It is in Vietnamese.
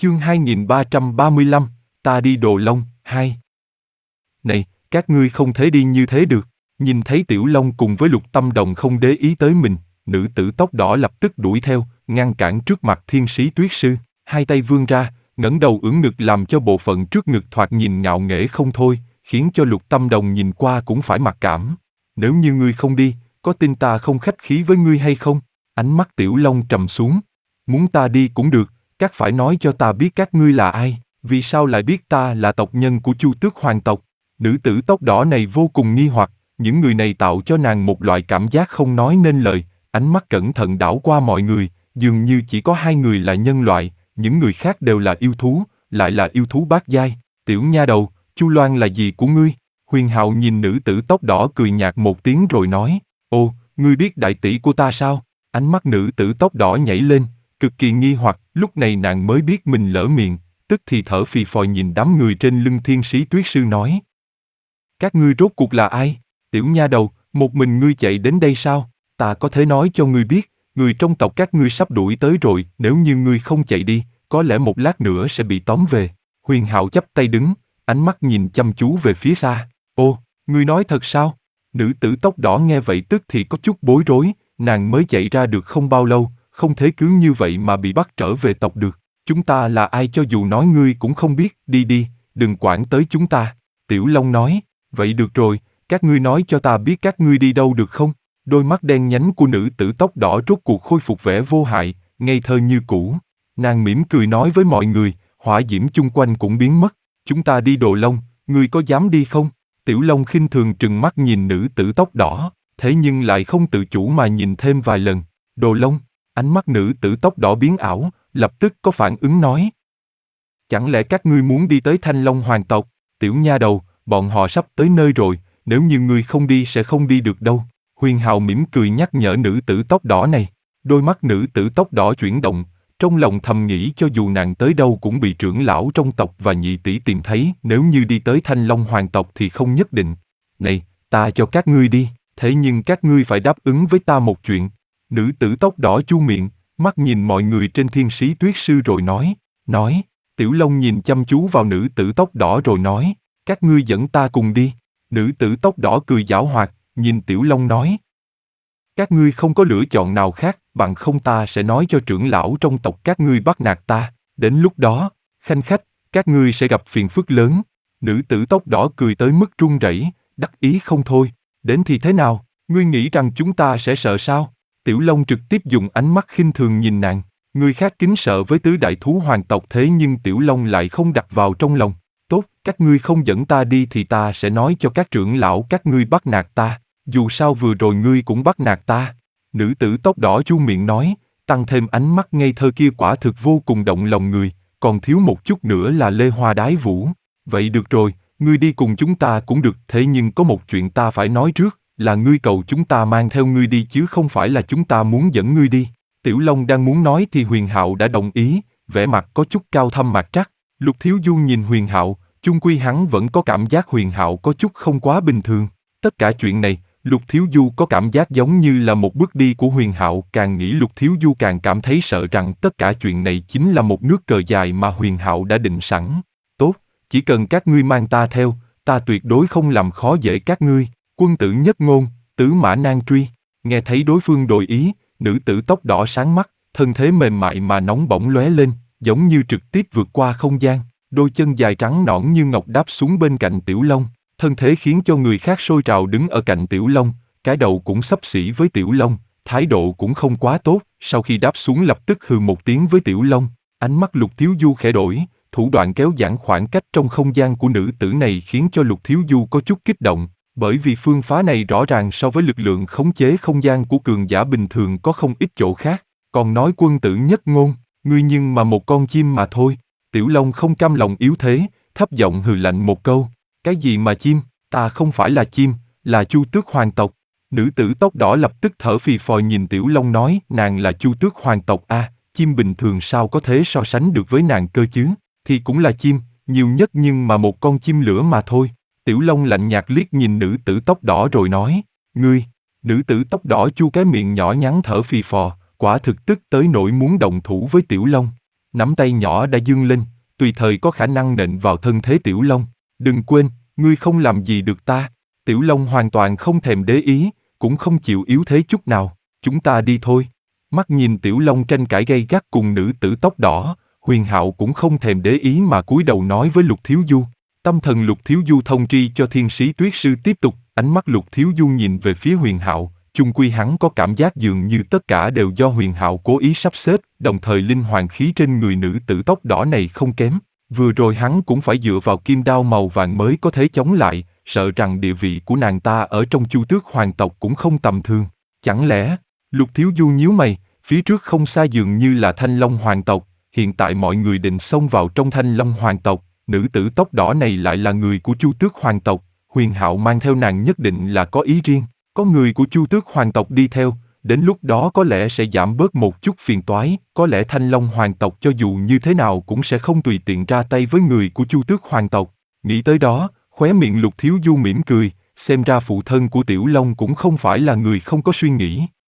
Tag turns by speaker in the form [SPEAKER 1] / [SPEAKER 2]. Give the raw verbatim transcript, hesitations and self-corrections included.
[SPEAKER 1] Chương hai nghìn ba trăm ba mươi lăm, ta đi Đồ Long, hai. Này, các ngươi không thể đi như thế được. Nhìn thấy Tiểu Long cùng với Lục Tâm Đồng không để ý tới mình, nữ tử tóc đỏ lập tức đuổi theo, ngăn cản trước mặt Thiên Sĩ Tuyết Sư, hai tay vươn ra, ngẩng đầu ưỡn ngực làm cho bộ phận trước ngực thoạt nhìn ngạo nghễ không thôi, khiến cho Lục Tâm Đồng nhìn qua cũng phải mặc cảm. Nếu như ngươi không đi, có tin ta không khách khí với ngươi hay không? Ánh mắt Tiểu Long trầm xuống. Muốn ta đi cũng được, các phải nói cho ta biết các ngươi là ai, vì sao lại biết ta là tộc nhân của Chu Tước Hoàng tộc? Nữ tử tóc đỏ này vô cùng nghi hoặc, những người này tạo cho nàng một loại cảm giác không nói nên lời, ánh mắt cẩn thận đảo qua mọi người, dường như chỉ có hai người là nhân loại, những người khác đều là yêu thú, lại là yêu thú bát giai. Tiểu nha đầu, Chu Loan là gì của ngươi? Huyền Hạo nhìn nữ tử tóc đỏ cười nhạt một tiếng rồi nói, ô, ngươi biết đại tỷ của ta sao? Ánh mắt nữ tử tóc đỏ nhảy lên, cực kỳ nghi hoặc, lúc này nàng mới biết mình lỡ miệng, tức thì thở phì phò nhìn đám người trên lưng Thiên Sĩ Tuyết Sư nói. Các ngươi rốt cuộc là ai? Tiểu nha đầu, một mình ngươi chạy đến đây sao? Ta có thể nói cho ngươi biết, người trong tộc các ngươi sắp đuổi tới rồi, nếu như ngươi không chạy đi, có lẽ một lát nữa sẽ bị tóm về. Huyền Hạo chắp tay đứng, ánh mắt nhìn chăm chú về phía xa. Ô, ngươi nói thật sao? Nữ tử tóc đỏ nghe vậy tức thì có chút bối rối, nàng mới chạy ra được không bao lâu, không thể cứ như vậy mà bị bắt trở về tộc được. Chúng ta là ai cho dù nói ngươi cũng không biết, đi đi, đừng quản tới chúng ta. Tiểu Long nói, vậy được rồi, các ngươi nói cho ta biết các ngươi đi đâu được không? Đôi mắt đen nhánh của nữ tử tóc đỏ rốt cuộc khôi phục vẻ vô hại, ngây thơ như cũ. Nàng mỉm cười nói với mọi người, hỏa diễm chung quanh cũng biến mất. Chúng ta đi Đồ Long, ngươi có dám đi không? Tiểu Long khinh thường trừng mắt nhìn nữ tử tóc đỏ, thế nhưng lại không tự chủ mà nhìn thêm vài lần. Đồ Long, ánh mắt nữ tử tóc đỏ biến ảo, lập tức có phản ứng nói. Chẳng lẽ các ngươi muốn đi tới Thanh Long Hoàng tộc? Tiểu nha đầu, bọn họ sắp tới nơi rồi, nếu như ngươi không đi sẽ không đi được đâu. Huyền Hạo mỉm cười nhắc nhở nữ tử tóc đỏ này. Đôi mắt nữ tử tóc đỏ chuyển động, trong lòng thầm nghĩ cho dù nàng tới đâu cũng bị trưởng lão trong tộc và nhị tỷ tìm thấy, nếu như đi tới Thanh Long Hoàng tộc thì không nhất định. Này, ta cho các ngươi đi, thế nhưng các ngươi phải đáp ứng với ta một chuyện. Nữ tử tóc đỏ chu miệng, mắt nhìn mọi người trên Thiên Sĩ Tuyết Sư rồi nói, nói. Tiểu Long nhìn chăm chú vào nữ tử tóc đỏ rồi nói, các ngươi dẫn ta cùng đi. Nữ tử tóc đỏ cười giảo hoạt, nhìn Tiểu Long nói. Các ngươi không có lựa chọn nào khác, bằng không ta sẽ nói cho trưởng lão trong tộc các ngươi bắt nạt ta. Đến lúc đó, khanh khách, các ngươi sẽ gặp phiền phức lớn. Nữ tử tóc đỏ cười tới mức run rẩy, đắc ý không thôi. Đến thì thế nào, ngươi nghĩ rằng chúng ta sẽ sợ sao? Tiểu Long trực tiếp dùng ánh mắt khinh thường nhìn nàng. Người khác kính sợ với tứ đại thú hoàng tộc thế nhưng Tiểu Long lại không đặt vào trong lòng. Tốt, các ngươi không dẫn ta đi thì ta sẽ nói cho các trưởng lão các ngươi bắt nạt ta. Dù sao vừa rồi ngươi cũng bắt nạt ta. Nữ tử tóc đỏ chu miệng nói, tăng thêm ánh mắt ngây thơ kia quả thực vô cùng động lòng người, còn thiếu một chút nữa là lê hoa đái vũ. Vậy được rồi, ngươi đi cùng chúng ta cũng được, thế nhưng có một chuyện ta phải nói trước, là ngươi cầu chúng ta mang theo ngươi đi chứ không phải là chúng ta muốn dẫn ngươi đi. Tiểu Long đang muốn nói thì Huyền Hạo đã đồng ý, vẻ mặt có chút cao thâm mặt trắc. Lục Thiếu Du nhìn Huyền Hạo, chung quy hắn vẫn có cảm giác Huyền Hạo có chút không quá bình thường. Tất cả chuyện này, Lục Thiếu Du có cảm giác giống như là một bước đi của Huyền Hạo, càng nghĩ Lục Thiếu Du càng cảm thấy sợ rằng tất cả chuyện này chính là một nước cờ dài mà Huyền Hạo đã định sẵn. Tốt, chỉ cần các ngươi mang ta theo, ta tuyệt đối không làm khó dễ các ngươi. Quân tử nhất ngôn, tứ mã nan truy. Nghe thấy đối phương đổi ý, nữ tử tóc đỏ sáng mắt, thân thế mềm mại mà nóng bỏng lóe lên, giống như trực tiếp vượt qua không gian. Đôi chân dài trắng nõn như ngọc đáp xuống bên cạnh Tiểu Long, thân thế khiến cho người khác sôi trào đứng ở cạnh Tiểu Long, cái đầu cũng xấp xỉ với Tiểu Long, thái độ cũng không quá tốt. Sau khi đáp xuống lập tức hừ một tiếng với Tiểu Long, ánh mắt Lục Thiếu Du khẽ đổi, thủ đoạn kéo giãn khoảng cách trong không gian của nữ tử này khiến cho Lục Thiếu Du có chút kích động. Bởi vì phương phá này rõ ràng so với lực lượng khống chế không gian của cường giả bình thường có không ít chỗ khác. Còn nói quân tử nhất ngôn, ngươi nhưng mà một con chim mà thôi. Tiểu Long không cam lòng yếu thế, thấp giọng hừ lạnh một câu. Cái gì mà chim, ta không phải là chim, là Chu Tước Hoàng tộc. Nữ tử tóc đỏ lập tức thở phì phò nhìn Tiểu Long nói, nàng là Chu Tước Hoàng tộc a, à, chim bình thường sao có thể so sánh được với nàng cơ chứ, thì cũng là chim, nhiều nhất nhưng mà một con chim lửa mà thôi. Tiểu Long lạnh nhạt liếc nhìn nữ tử tóc đỏ rồi nói, ngươi. Nữ tử tóc đỏ chu cái miệng nhỏ nhắn thở phì phò, quả thực tức tới nỗi muốn động thủ với Tiểu Long. Nắm tay nhỏ đã dương lên, tùy thời có khả năng nện vào thân thế Tiểu Long. Đừng quên, ngươi không làm gì được ta. Tiểu Long hoàn toàn không thèm để ý, cũng không chịu yếu thế chút nào. Chúng ta đi thôi. Mắt nhìn Tiểu Long tranh cãi gay gắt cùng nữ tử tóc đỏ, Huyền Hạo cũng không thèm để ý mà cúi đầu nói với Lục Thiếu Du. Tâm thần Lục Thiếu Du thông tri cho Thiên Sĩ Tuyết Sư tiếp tục, ánh mắt Lục Thiếu Du nhìn về phía Huyền Hạo, chung quy hắn có cảm giác dường như tất cả đều do Huyền Hạo cố ý sắp xếp, đồng thời linh hoàng khí trên người nữ tử tóc đỏ này không kém. Vừa rồi hắn cũng phải dựa vào kim đao màu vàng mới có thể chống lại, sợ rằng địa vị của nàng ta ở trong Chu Tước hoàng tộc cũng không tầm thường. Chẳng lẽ, Lục Thiếu Du nhíu mày, phía trước không xa dường như là Thanh Long hoàng tộc, hiện tại mọi người định xông vào trong Thanh Long hoàng tộc, nữ tử tóc đỏ này lại là người của Chu Tước hoàng tộc, Huyền Hạo mang theo nàng nhất định là có ý riêng, có người của Chu Tước hoàng tộc đi theo, đến lúc đó có lẽ sẽ giảm bớt một chút phiền toái, có lẽ Thanh Long hoàng tộc cho dù như thế nào cũng sẽ không tùy tiện ra tay với người của Chu Tước hoàng tộc. Nghĩ tới đó, khóe miệng Lục Thiếu Du mỉm cười, xem ra phụ thân của Tiểu Long cũng không phải là người không có suy nghĩ.